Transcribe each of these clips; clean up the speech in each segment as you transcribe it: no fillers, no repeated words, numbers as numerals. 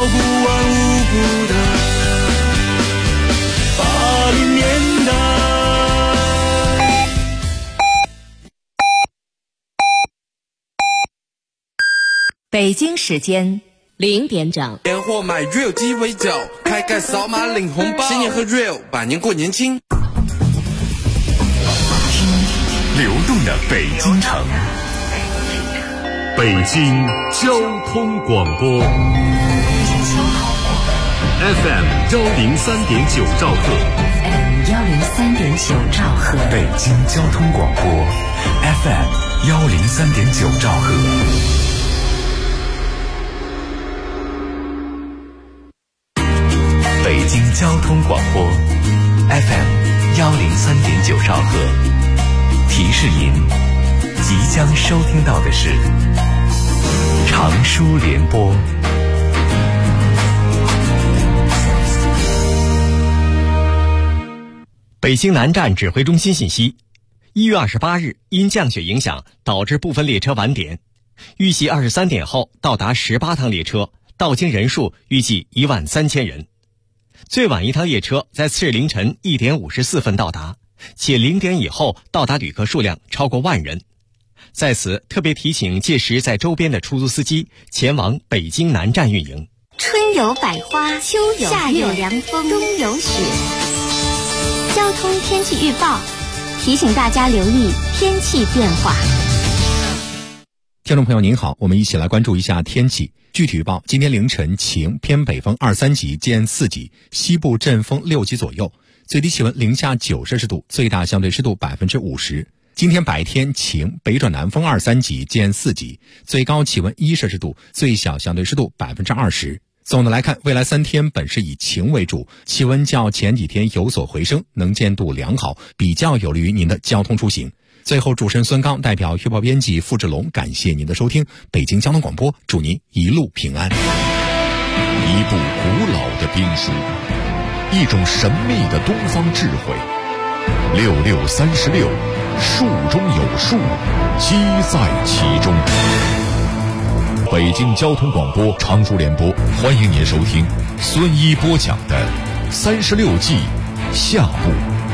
不完无不的80年代。 北京时间0点整， 年货买 real 鸡尾酒，开盖扫码领红包，新年喝 real， 百年过年轻。 流动的北京城，北京交通广播 FM 103.9兆赫， 103.9兆赫， 北京交通广播 FM 103.9兆赫。北京交通广播 FM 103.9兆赫，提示您即将收听到的是长舒联播。 北京南站指挥中心信息：1月28日，因降雪影响，导致部分列车晚点，预计23点后到达18趟列车，到京人数预计13000人。最晚一趟列车在次日凌晨1点54分到达，且0点以后到达旅客数量超过10000人。在此特别提醒届时在周边的出租司机前往北京南站运营。 春有百花，秋有夏有凉风，冬有雪。交通天气预报提醒大家留意天气变化。 听众朋友您好，我们一起来关注一下天气。具体预报：今天凌晨晴，偏北风2、3级见4级，西部阵风6级左右，最低气温零下9摄氏度，最大相对湿度50%。今天白天晴，北转南风2、3级见4级，最高气温1摄氏度，最小相对湿度20%。总的来看，未来3天本是以晴为主，气温较前几天有所回升，能见度良好，比较有利于您的交通出行。最后，主持人孙刚代表预报编辑付志龙，感谢您的收听。北京交通广播，祝您一路平安。 一部古老的兵书，一种神秘的东方智慧。6636，术中有术，机在其中。北京交通广播长舒联播，欢迎您收听孙一播讲的36计下部。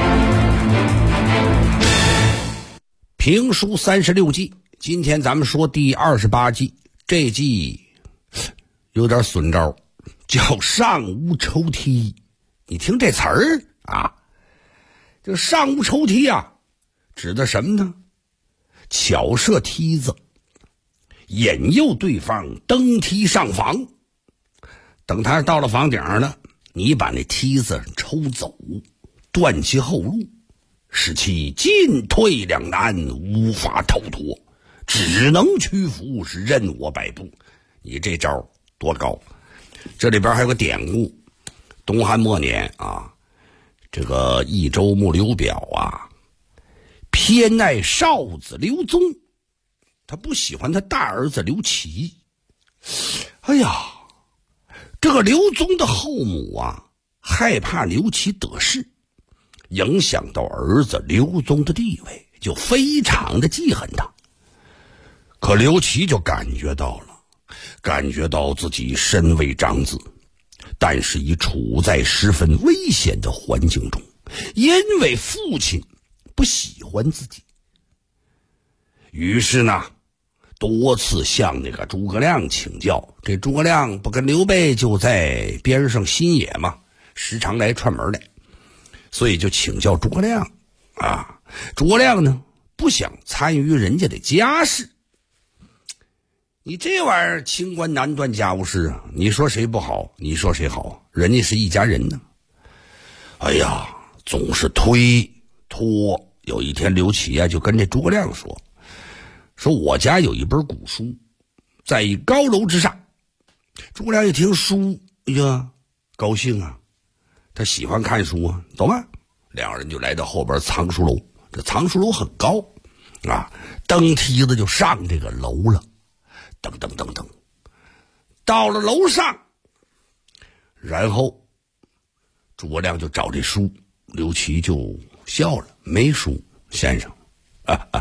评书36计，今天咱们说第28计，这计有点损招，叫上屋抽梯。你听这词儿啊，这上屋抽梯啊，指的什么呢？巧设梯子，引诱对方登梯上房，等他到了房顶上了，你把那梯子抽走，断其后路，使其进退两难，无法逃脱，只能屈服，是任我摆布。你这招多高！这里边还有个典故，东汉末年啊，这个益州牧刘表啊，偏爱少子刘宗，他不喜欢他大儿子刘琦。哎呀，这个刘宗的后母啊，害怕刘琦得势，影响到儿子刘宗的地位，就非常的记恨他。可刘琦就感觉到自己身为长子，但是已处在十分危险的环境中，因为父亲不喜欢自己。于是呢，多次向那个诸葛亮请教。这诸葛亮不跟刘备就在边上新野嘛，时常来串门来，所以就请教诸葛亮啊。诸葛亮呢，不想参与人家的家事。你这玩意儿清官难断家务事啊，你说谁不好，你说谁好，人家是一家人呢。哎呀，总是推脱。有一天刘琦啊就跟这诸葛亮说我家有一本古书，在一高楼之上。诸葛亮一听书，哎呀，高兴啊，他喜欢看书啊，懂吗？两人就来到后边藏书楼。这藏书楼很高啊，登梯子就上这个楼了。噔噔噔噔，到了楼上，然后诸葛亮就找这书，刘琦就笑了，没书，先生。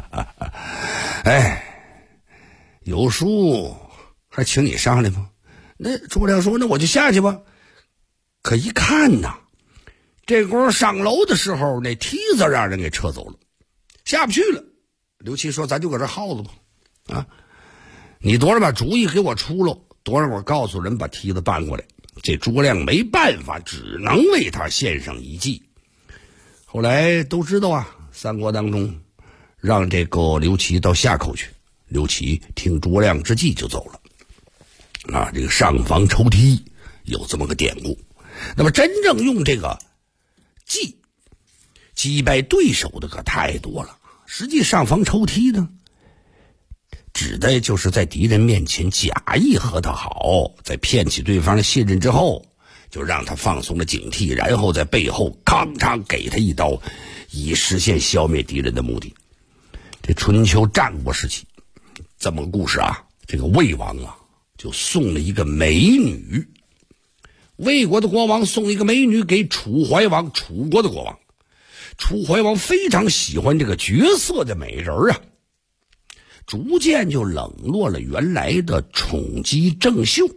哎，有书还请你上来吗？ 那诸葛亮说：“那我就下去吧。”可一看呐，这轱上楼的时候，那梯子让人给撤走了，下不去了。刘琦说：“咱就搁这耗着吧，啊，你多少把主意给我出喽，多少我告诉人把梯子搬过来。”这诸葛亮没办法，只能为他献上一计。后来都知道啊，三国当中让这个刘琦到下口去，刘琦听诸葛亮之计就走了。啊，这个上房抽梯有这么个典故。那么真正用这个计击败对手的可太多了。实际上房抽梯呢，指的就是在敌人面前假意和他好，在骗取对方的信任之后，就让他放松了警惕，然后在背后咔嚓给他一刀，以实现消灭敌人的目的。这春秋战国时期这么个故事啊，这个魏王啊就送了一个美女，魏国的国王送一个美女给楚怀王，楚国的国王。楚怀王非常喜欢这个绝色的美人啊，逐渐就冷落了原来的宠姬郑袖。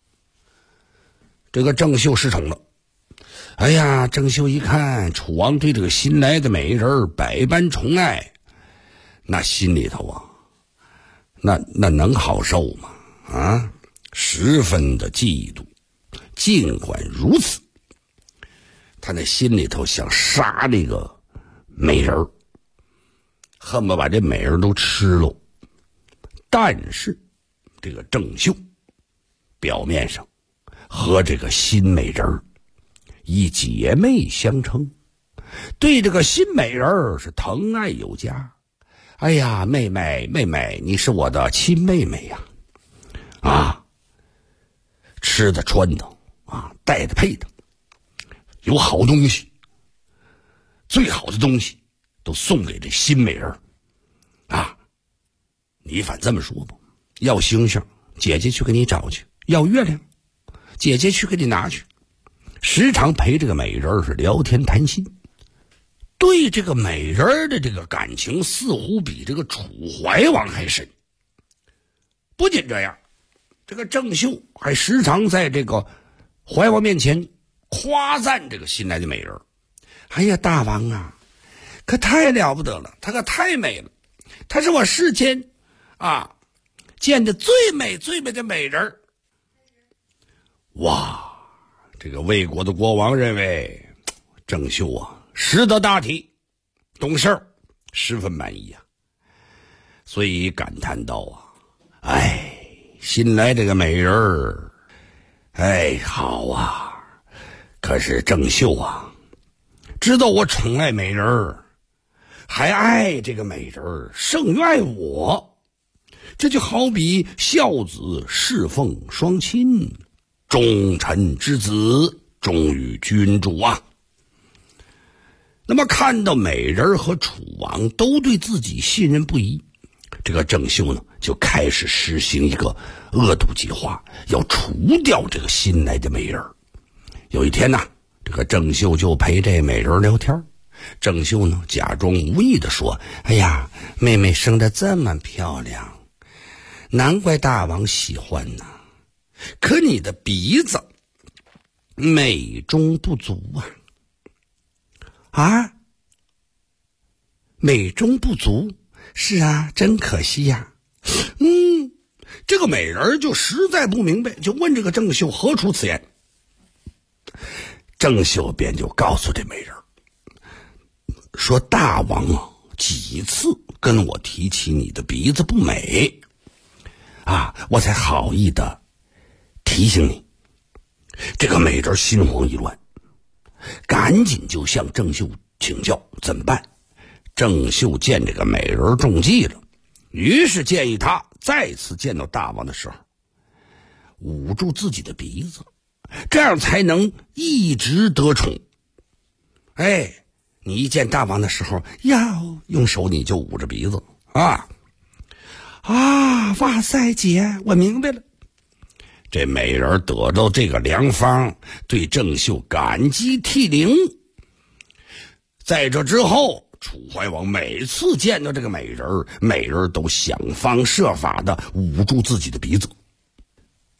这个郑袖失宠了，哎呀，郑袖一看楚王对这个新来的美人百般宠爱，那心里头啊，那能好受吗？啊，十分的嫉妒。尽管如此，他那心里头想杀这个美人，恨不得把这美人都吃了。但是这个郑袖表面上和这个新美人以姐妹相称，对这个新美人是疼爱有加。哎呀，妹妹妹妹，你是我的亲妹妹呀！啊，吃的穿的啊，带的配的，有好东西，最好的东西都送给这新美人啊！你反这么说吧，要星星，姐姐去给你找去；要月亮，姐姐去给你拿去。时常陪这个美人是聊天谈心，对这个美人的这个感情似乎比这个楚怀王还深。不仅这样，这个郑袖还时常在这个怀王面前夸赞这个新来的美人。哎呀，大王啊，可太了不得了，她可太美了，她是我世间啊见的最美最美的美人。哇，这个魏国的国王认为郑袖啊识得大体，懂事儿，十分满意啊，所以感叹道啊，哎，新来这个美人儿，哎，好啊，可是郑袖啊知道我宠爱美人儿，还爱这个美人儿胜于爱我，这就好比孝子侍奉双亲，忠臣之子忠于君主啊。那么看到美人和楚王都对自己信任不疑，这个郑袖呢就开始实行一个恶毒计划，要除掉这个新来的美人。有一天呢，这个郑袖就陪这美人聊天，郑袖呢假装无意地说，哎呀，妹妹生得这么漂亮，难怪大王喜欢呢，可你的鼻子美中不足啊。啊，美中不足，是啊，真可惜呀。这个美人就实在不明白，就问这个郑袖何出此言。郑袖便就告诉这美人说，大王啊几次跟我提起你的鼻子不美啊，我才好意的提醒你。这个美人心慌意乱，赶紧就向郑袖请教怎么办。郑袖见这个美人中计了，于是建议他再次见到大王的时候捂住自己的鼻子，这样才能一直得宠。哎，你一见大王的时候要用手你就捂着鼻子啊！哇塞，姐，我明白了。这美人得到这个良方，对郑袖感激涕零。在这之后，楚怀王每次见到这个美人，美人都想方设法的捂住自己的鼻子。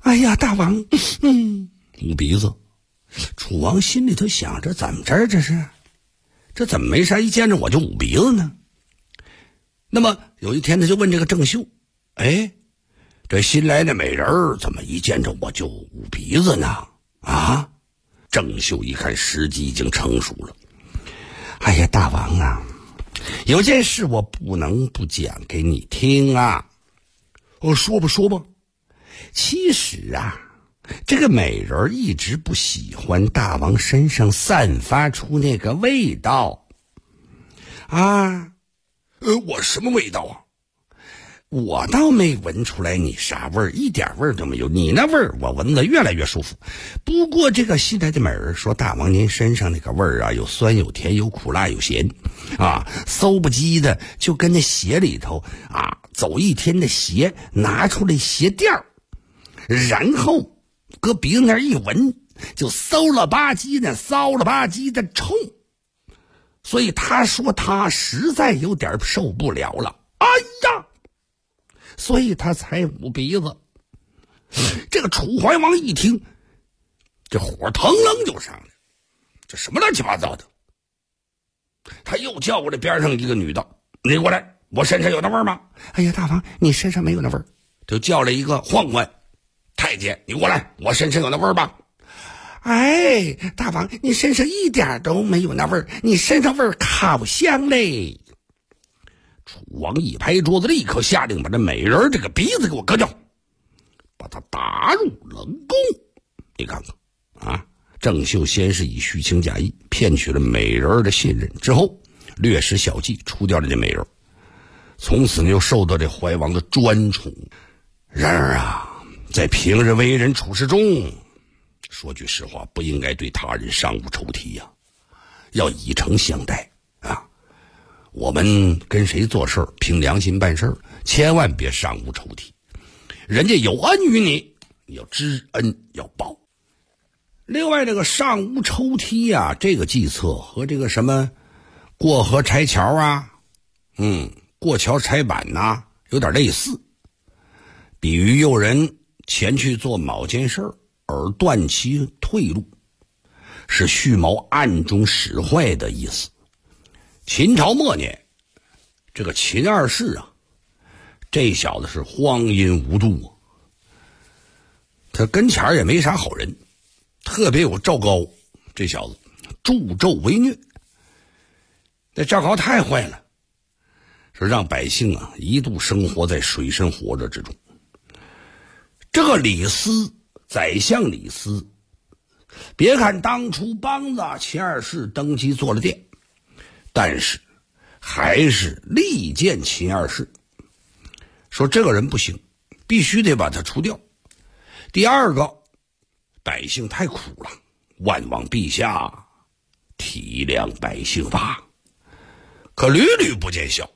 哎呀，大王，捂鼻子。楚王心里头想着，怎么着这怎么没啥一见着我就捂鼻子呢？那么有一天他就问这个郑袖，这新来的美人儿怎么一见着我就捂鼻子呢？啊？郑袖一看时机已经成熟了。哎呀，大王啊，有件事我不能不讲给你听啊。说吧。其实啊，这个美人一直不喜欢大王身上散发出那个味道啊。我什么味道啊？我倒没闻出来你啥味儿，一点味儿都没有。你那味儿我闻得越来越舒服。不过这个新来的美人说，大王您身上那个味儿啊，有酸有甜有苦辣有咸啊，馊不叽的，就跟那鞋里头啊走一天的鞋拿出来鞋垫儿，然后搁鼻子那儿一闻，就馊了吧唧的冲。所以他说他实在有点受不了了。哎呀！所以他才捂鼻子。这个楚怀王一听，这火腾楞就上来，这什么乱七八糟的。他又叫过来边上一个女的，你过来，我身上有那味儿吗？哎呀，大王，你身上没有那味儿。就叫了一个宦官，太监，你过来，我身上有那味儿吧？哎，大王，你身上一点都没有那味儿，你身上味儿烤香嘞。楚王一拍桌子，立刻下令把这美人这个鼻子给我割掉，把他打入冷宫。你看看啊，郑袖先是以虚情假意骗取了美人的信任，之后略施小计除掉了这美人，从此呢又受到这怀王的专宠。然而啊，在平日为人处事中，说句实话，不应该对他人上无仇敌呀，要以诚相待啊。我们跟谁做事凭良心办事，千万别上无仇敌。人家有恩于你，你要知恩要报。另外这个上无仇敌啊，这个计策和这个什么过河拆桥啊，过桥拆板呐，有点类似。比喻诱人前去做某件事而断其退路，是蓄谋暗中使坏的意思。秦朝末年，这个秦二世啊，这小子是荒淫无度啊，他跟前也没啥好人，特别有赵高这小子助纣为虐。那赵高太坏了，是让百姓啊一度生活在水深火热之中。这个李斯，宰相李斯，别看当初帮着秦二世登基做了殿，但是还是力荐秦二世，说这个人不行，必须得把他除掉。第二个，百姓太苦了，万望陛下体谅百姓吧。可屡屡不见效，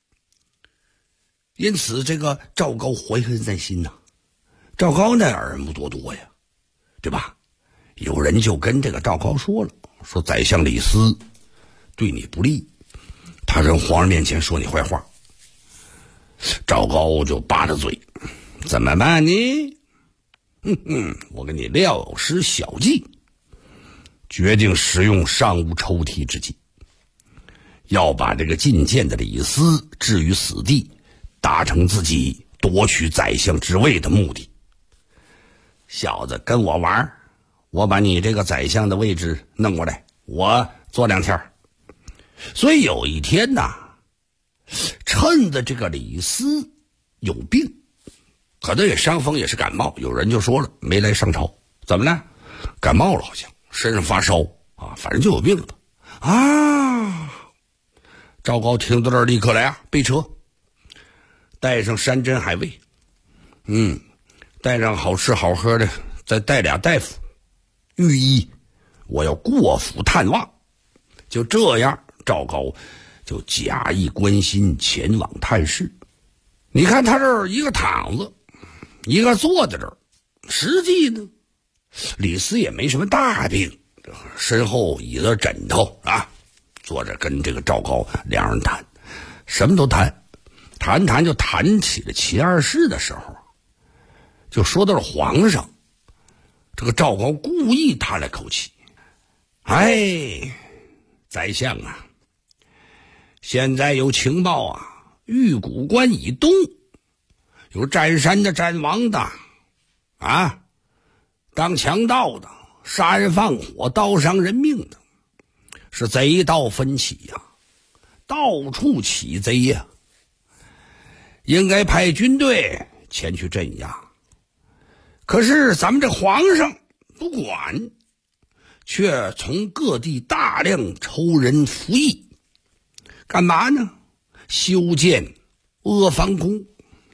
因此这个赵高怀恨在心呐。赵高那耳目多多呀，对吧？有人就跟这个赵高说了，说宰相李斯对你不利，他跟皇上面前说你坏话。赵高就扒着嘴，怎么办呢？我给你料施小计，决定使用上无仇敌之计，要把这个进谏的李斯置于死地，达成自己夺取宰相之位的目的。小子跟我玩，我把你这个宰相的位置弄过来，我做2天。所以有一天呐，趁着这个李斯有病，可能也伤风也是感冒，有人就说了没来上朝，怎么了？感冒了，好像身上发烧啊，反正就有病了啊。赵高听到这儿立刻来啊，备车，带上山珍海味，带上好吃好喝的，再带俩大夫，御医，我要过府探望。就这样，赵高就假意关心前往探视。你看他这儿一个躺着，一个坐在这儿，实际呢，李斯也没什么大病，身后倚着枕头啊，坐着跟这个赵高两人谈，什么都谈，谈就谈起了秦二世的时候， 就说到了皇上，这个赵高故意叹了口气：“哎，宰相啊，现在有情报啊，玉谷关以东有占山的、占王的，啊，当强盗的、杀人放火、刀伤人命的，是贼盗纷起呀，到处起贼呀，应该派军队前去镇压。可是咱们这皇上不管，却从各地大量抽人服役，干嘛呢？修建阿房宫。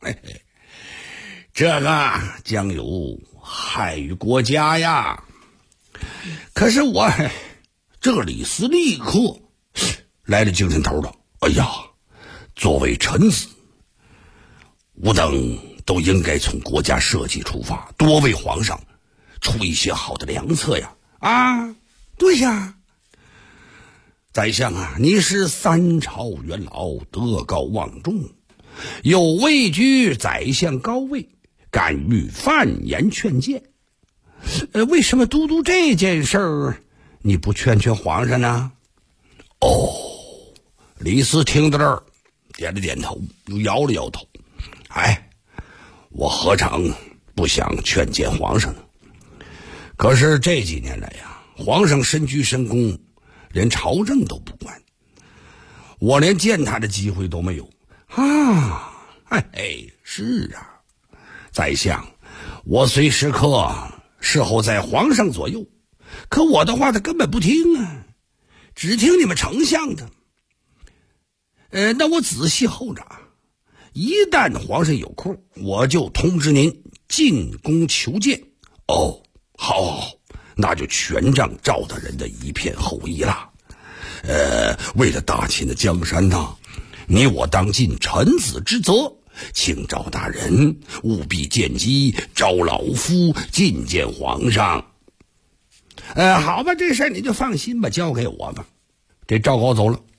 这个将有害于国家呀。可是这个李斯立刻来了精神头了。哎呀，作为臣子，吾等都应该从国家社稷出发，多为皇上出一些好的良策呀。啊，对呀，宰相啊，你是三朝元老，德高望重，有位居宰相高位，敢于犯言劝谏。为什么都督这件事儿你不劝劝皇上呢？哦，李斯听到这儿点了点头，又摇了摇头。哎，我何尝不想劝谏皇上呢？可是这几年来呀，皇上深居深宫，连朝政都不管，我连见他的机会都没有啊！是啊，宰相，我虽时刻侍候在皇上左右，可我的话他根本不听啊，只听你们丞相的。那我仔细候着，一旦皇上有空，我就通知您进宫求见。哦，好，那就全仗赵大人的一片厚意了。为了大秦的江山呐，你我当尽臣子之责，请赵大人务必见机，召老夫觐见皇上。好吧，这事儿你就放心吧，交给我吧。这赵高走了，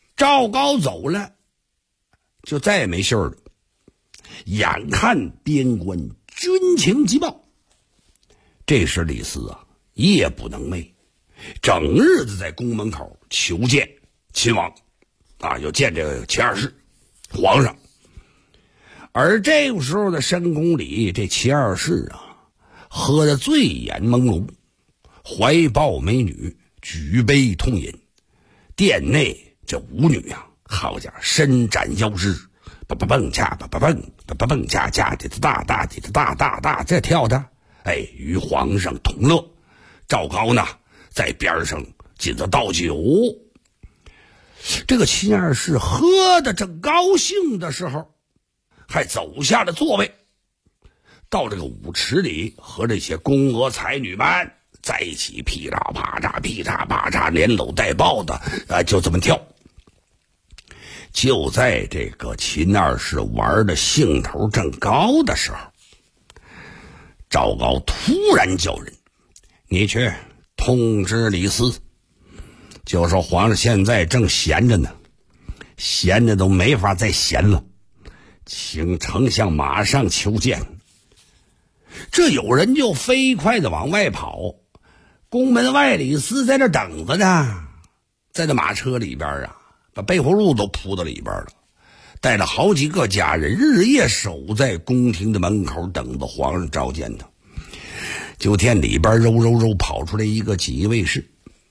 就再也没信儿了。眼看边关军情急报，这时李斯啊夜不能寐，整日子在宫门口求见秦王啊，要见这个齐二世皇上。而这个时候的深宫里，这齐二世啊喝得醉眼朦胧，怀抱美女，举杯痛饮。殿内这舞女啊，好家伙，伸展腰肢，蹦恰蹦恰恰的哒哒，这跳的，与皇上同乐。赵高呢，在边上紧着倒酒。这个秦二世喝得正高兴的时候，还走下了座位，到这个舞池里和这些宫娥才女们在一起噼嚓啪嚓连搂带抱的就这么跳。就在这个秦二世玩的兴头正高的时候，赵高突然叫人，你去通知李斯，就说皇上现在正闲着呢，闲着都没法再闲了，请丞相马上求见。这有人就飞快的往外跑，宫门外李斯在那等着呢，在那马车里边啊，把备货路都铺到里边了，带了好几个家人，日夜守在宫廷的门口，等着皇上召见他。就见里边肉跑出来一个锦衣卫士，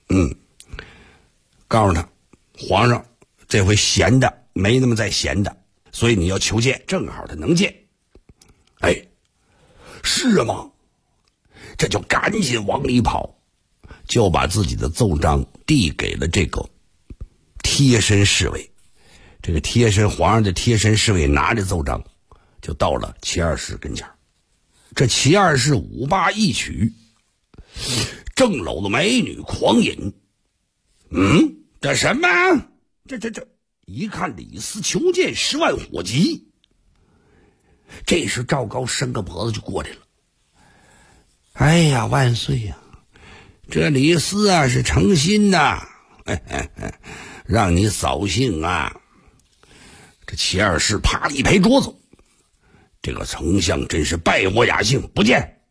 告诉他皇上这回闲的没那么再闲的，所以你要求见，正好他能见。是吗？这就赶紧往里跑，就把自己的奏章递给了这个贴身侍卫。这个皇上的贴身侍卫拿着奏章就到了齐二世跟前。这齐二世舞罢一曲，正搂着美女狂饮。这什么？这一看李斯求见10万火急。这时赵高伸个脖子就过来了。哎呀，万岁呀！这李斯啊是诚心的，让你扫兴啊！这齐二世啪一拍桌子， 这个丞相真是败我雅兴，不见。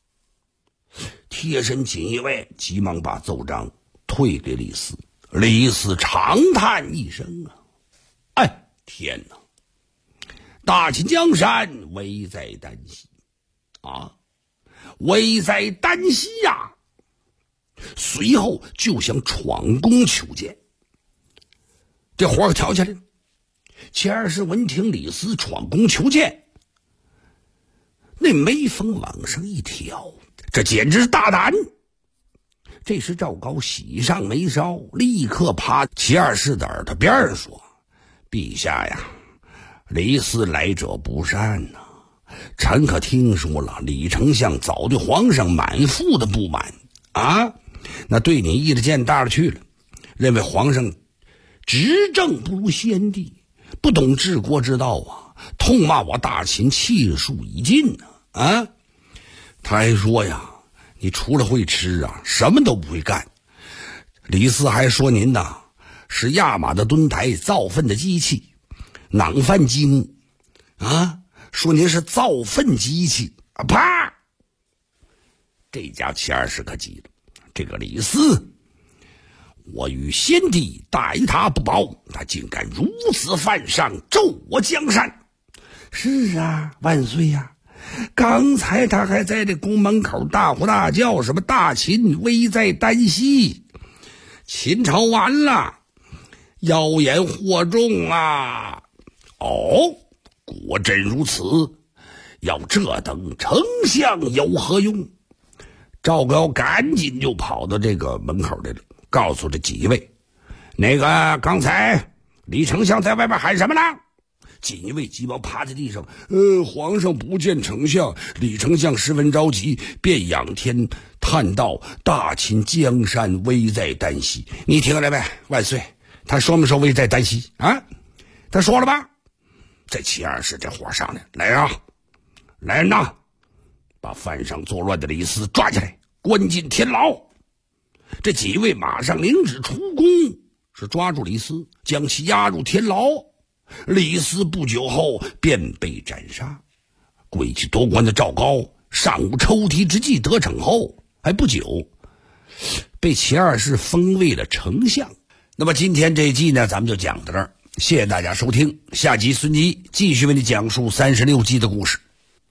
贴身锦衣卫急忙把奏章退给李斯。李斯长叹一声啊，哎，天哪！大秦江山危在旦夕啊，危在旦夕呀！随后就想闯宫求见，这火可挑起来了。钱二世闻听李斯闯宫求见，那眉峰往上一挑，这简直是大胆。这时赵高喜上眉梢，立刻趴钱二世的耳朵边上说：“陛下呀，李斯来者不善呐，臣可听说了，李丞相早对皇上满腹的不满啊，那对你意见大了去了，认为皇上执政不如先帝，不懂治国之道啊，痛骂我大秦气数已尽啊。他还说呀，你除了会吃啊，什么都不会干。李斯还说您呐是压马的墩台，造粪的机器，囊饭积木啊，说您是造粪机器啊！啪！这家钱二世可急了，这个李斯，我与先帝待他不薄，他竟敢如此犯上，咒我江山。是啊，万岁呀！刚才他还在这宫门口大呼大叫，什么大秦危在旦夕，秦朝完了，妖言惑众啊！哦，果真如此，要这等丞相有何用？赵高赶紧就跑到这个门口来了，告诉这几位，那个刚才李丞相在外边喊什么呢？锦衣卫急忙趴在地上，皇上不见丞相。李丞相十分着急，便仰天叹道：大秦江山危在旦夕。你听了没，万岁？他说没说危在旦夕啊？他说了吧？这钱二世这火上来，来啊，来人呐，把犯上作乱的李斯抓起来，关进天牢。这几位马上领旨出宫，是抓住李斯，将其押入天牢。李斯不久后便被斩杀。诡计多端的赵高上无抽屉之计得逞后，还不久被钱二世封为了丞相。那么今天这一季呢，咱们就讲到这儿，谢谢大家收听。下集孙一继续为你讲述36集的故事。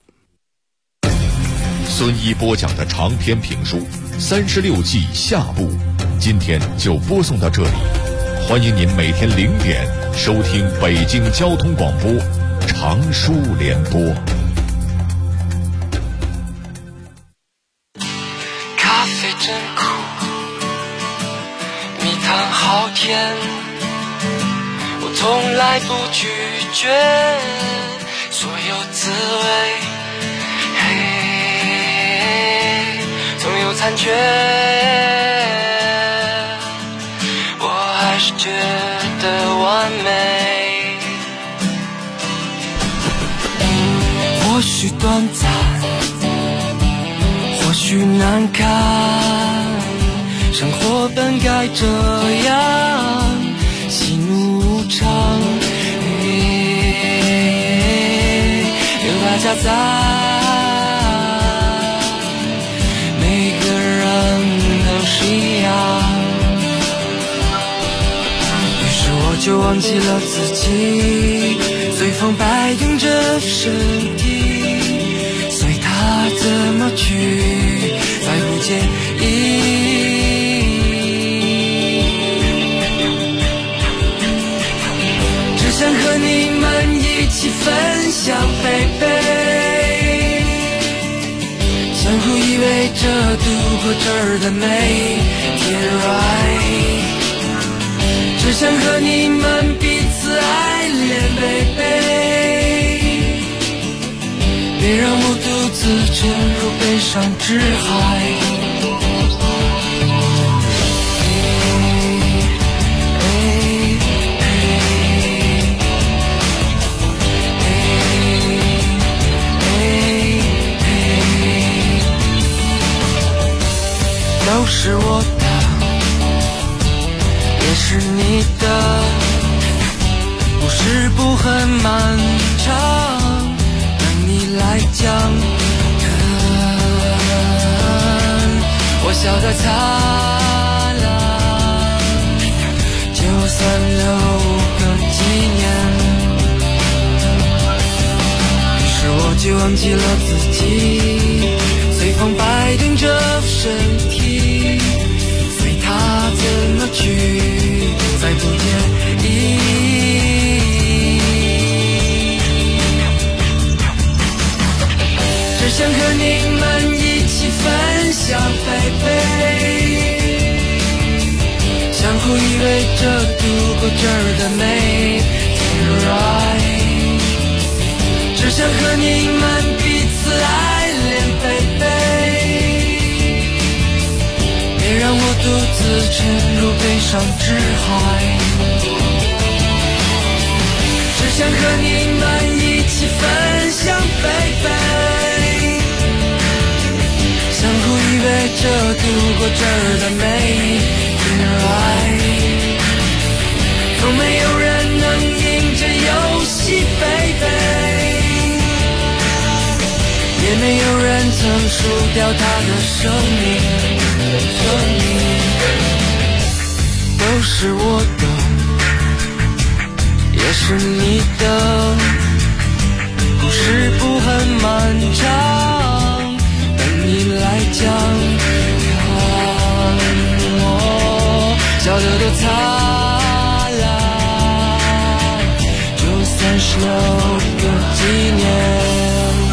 孙一播讲的长篇评书《36计》下部，今天就播送到这里。欢迎您每天0点收听北京交通广播长书联播。 咖啡真苦，蜜糖好甜，我从来不拒绝所有滋味，嘿，总有残缺，我还是觉得完美。或许短暂，或许难堪，生活本该这样，喜怒无常，有大家在，每个人都是一样。于是我就忘记了自己，随风摆动着身体，随他怎么去，再不介意。只想和你们一起分享baby，相互依偎着度过这儿的每天 right， 只想和你们彼此爱恋 baby， 别让我独自沉入悲伤之海。都是我的，也是你的，故事不很漫长，等你来讲，我笑得灿烂，就算留个纪念。于是我就忘记了自己，随风摆动着身体，随它怎么去，再不介意。只想和你们一起分享baby，相互依偎着度过这儿的每天 right， 只想和你们彼此爱恋baby， 别让我独自沉入悲伤之海，只想和你们一起分享baby，相互依偎着度过这儿的每一天爱，从没有人能赢这游戏 baby， 也没有人曾输掉他的生命，都是我的，也是你的，故事不很漫长，你来讲，看我笑得多灿烂，就算是留个纪念。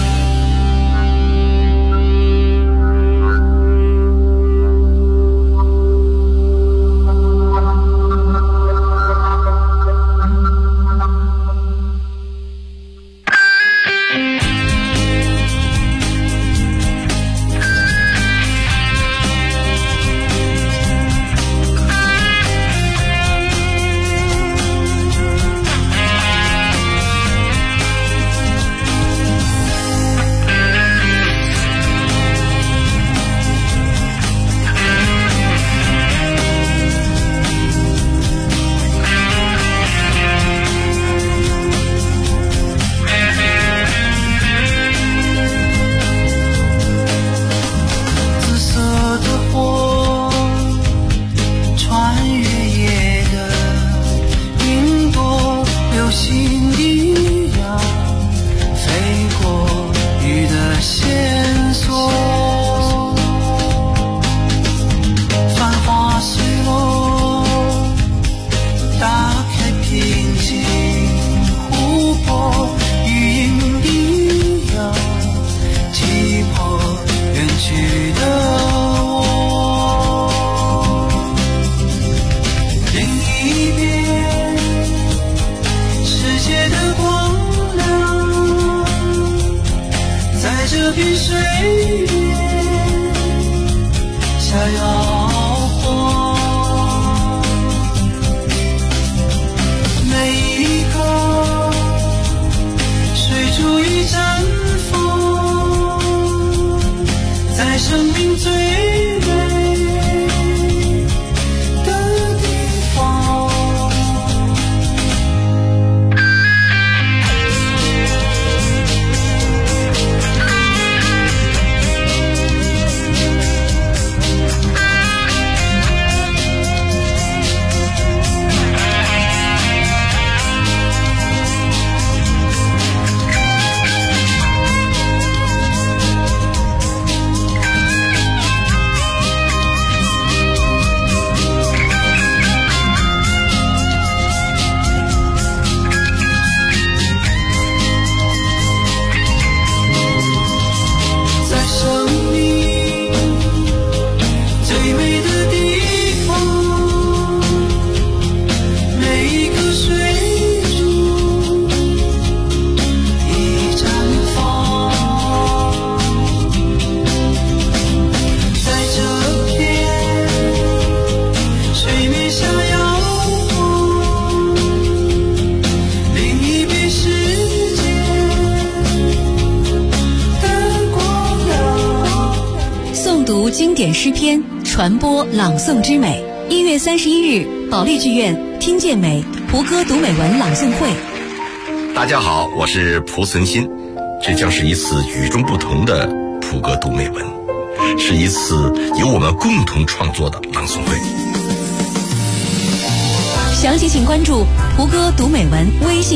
经典诗篇，传播朗诵之美。1月31日，保利剧院听见美胡歌读美文朗诵会。 大家好，我是蒲存昕。 这将是一次与众不同的普歌读美文，是一次由我们共同创作的朗诵会。 详情请关注普歌读美文微信